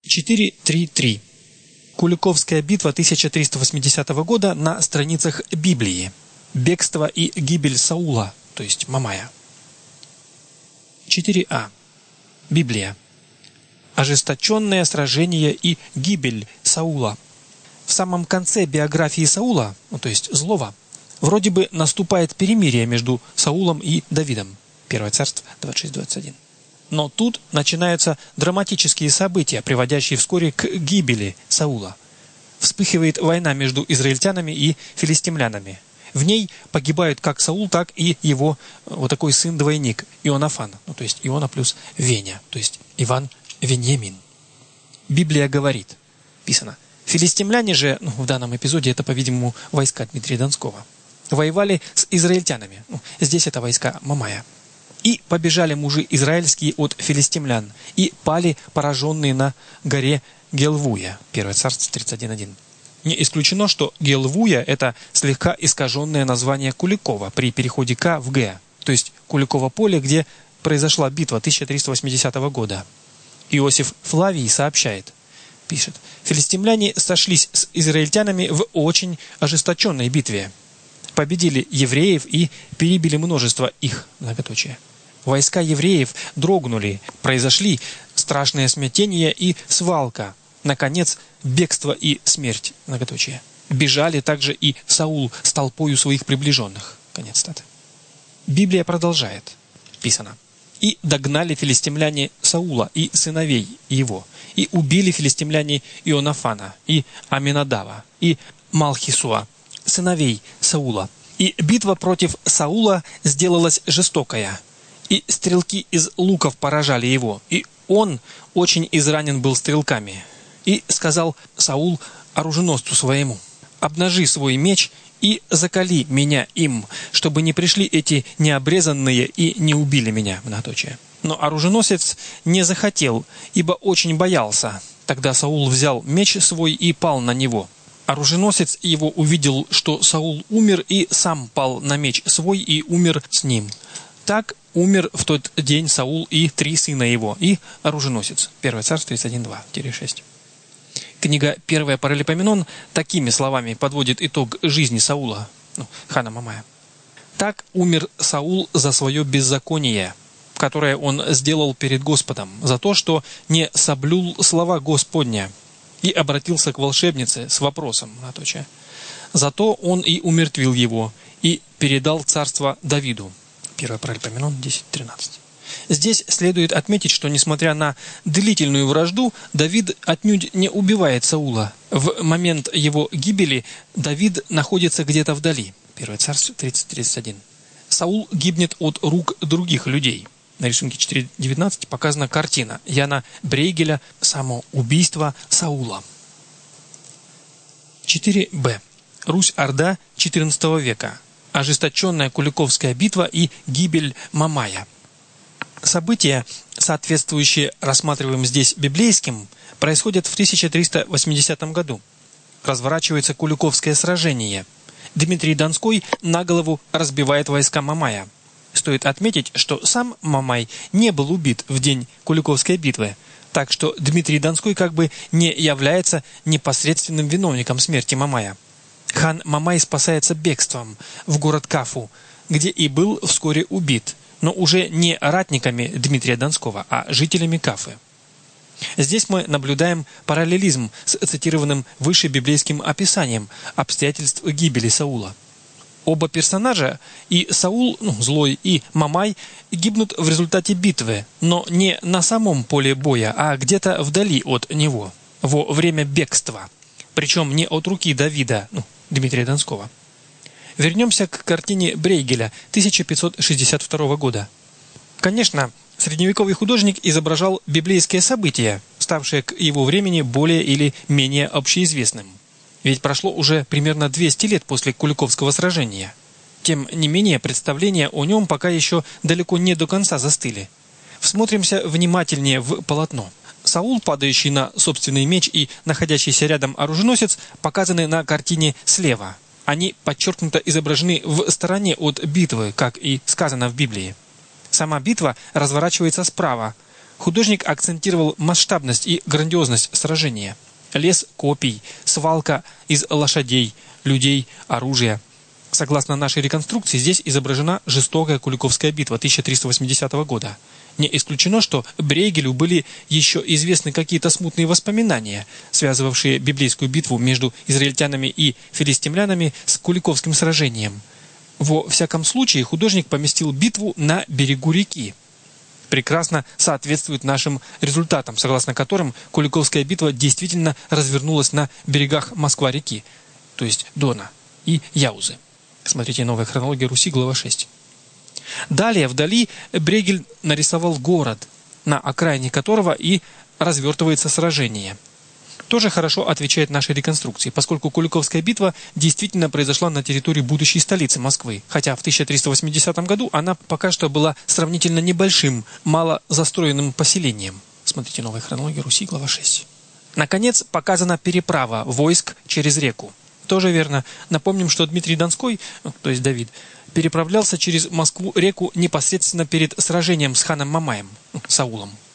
4.3.3. Куликовская битва 1380 года на страницах Библии. Бегство и гибель Саула, то есть Мамая. 4а. Библия. Ожесточенное сражение и гибель Саула. В самом конце биографии Саула, то есть злого, вроде бы наступает перемирие между Саулом и Давидом. 1 Царств 26-21. Но тут начинаются драматические события, приводящие вскоре к гибели Саула. Вспыхивает война между израильтянами и филистимлянами. В ней погибают как Саул, так и его вот такой сын-двойник Ионафан, то есть Иона плюс Веня, то есть Иван Веньямин. Библия говорит, писано, филистимляне же, в данном эпизоде это, по-видимому, войска Дмитрия Донского, воевали с израильтянами, здесь это войска Мамая. И побежали мужи израильские от филистимлян, и пали пораженные на горе Гелвуя. 1 Царств 31.1. Не исключено, что Гелвуя – это слегка искаженное название Куликова при переходе К в Г, то есть Куликово поле, где произошла битва 1380 года. Иосиф Флавий сообщает, пишет, филистимляне сошлись с израильтянами в очень ожесточенной битве. Победили евреев и перебили множество их, многоточие. Войска евреев дрогнули, произошли страшное смятение и свалка, наконец, бегство и смерть, многоточие. Бежали также и Саул с толпою своих приближенных. Конец цитаты. Библия продолжает. Писано. И догнали филистимляне Саула и сыновей его, и убили филистимляне Ионафана, и Аминадава, и Малхисуа, сыновей Саула. И битва против Саула сделалась жестокая, и стрелки из луков поражали его, и он очень изранен был стрелками. И сказал Саул оруженосцу своему, обнажи свой меч и закали меня им, чтобы не пришли эти необрезанные и не убили меня, многоточие. Но оруженосец не захотел, ибо очень боялся. Тогда Саул взял меч свой и пал на него. Оруженосец его увидел, что Саул умер, и сам пал на меч свой и умер с ним. Так умер в тот день Саул и 3 сына его, и оруженосец. 1 Царств 31.2-6. Книга 1 Паралипоменон такими словами подводит итог жизни Саула, хана Мамая. Так умер Саул за свое беззаконие, которое он сделал перед Господом, за то, что не соблюл слова Господня, и обратился к волшебнице с вопросом, многоточие. Зато он и умертвил его, и передал царство Давиду. 1 Паралипоменон 10.13. Здесь следует отметить, что, несмотря на длительную вражду, Давид отнюдь не убивает Саула. В момент его гибели Давид находится где-то вдали. 1 Царств 30.31. Саул гибнет от рук других людей. На рисунке 4.19 показана картина Яна Брейгеля «Самоубийство Саула». 4б. Русь-Орда XIV века. Ожесточенная Куликовская битва и гибель Мамая. События, соответствующие рассматриваемым здесь библейским, происходят в 1380 году. Разворачивается Куликовское сражение. Дмитрий Донской на голову разбивает войска Мамая. Стоит отметить, что сам Мамай не был убит в день Куликовской битвы, так что Дмитрий Донской как бы не является непосредственным виновником смерти Мамая. Хан Мамай спасается бегством в город Кафу, где и был вскоре убит, но уже не ратниками Дмитрия Донского, а жителями Кафы. Здесь мы наблюдаем параллелизм с цитированным выше библейским описанием обстоятельств гибели Саула. Оба персонажа, и Саул, злой, и Мамай, гибнут в результате битвы, но не на самом поле боя, а где-то вдали от него, во время бегства, причем не от руки Давида, Дмитрия Донского. Вернемся к картине Брейгеля 1562 года. Конечно, средневековый художник изображал библейские события, ставшие к его времени более или менее общеизвестным. Ведь прошло уже примерно 200 лет после Куликовского сражения. Тем не менее, представления о нем пока еще далеко не до конца застыли. Всмотримся внимательнее в полотно. Саул, падающий на собственный меч, и находящийся рядом оруженосец показаны на картине слева. Они подчеркнуто изображены в стороне от битвы, как и сказано в Библии. Сама битва разворачивается справа. Художник акцентировал масштабность и грандиозность сражения. Лес копий, свалка из лошадей, людей, оружия. Согласно нашей реконструкции, здесь изображена жестокая Куликовская битва 1380 года. Не исключено, что Брейгелю были еще известны какие-то смутные воспоминания, связывавшие библейскую битву между израильтянами и филистимлянами с Куликовским сражением. Во всяком случае, художник поместил битву на берегу реки. Прекрасно соответствует нашим результатам, согласно которым Куликовская битва действительно развернулась на берегах Москва-реки, то есть Дона и Яузы. Смотрите «Новая хронология Руси», глава 6. Далее, вдали, Брейгель нарисовал город, на окраине которого и развертывается сражение. Тоже хорошо отвечает нашей реконструкции, поскольку Куликовская битва действительно произошла на территории будущей столицы Москвы, хотя в 1380 году она пока что была сравнительно небольшим, мало застроенным поселением. Смотрите «Новая хронология Руси», глава 6. Наконец, показана переправа войск через реку. Тоже верно. Напомним, что Дмитрий Донской, то есть Давид, переправлялся через Москву-реку непосредственно перед сражением с ханом Мамаем, Саулом.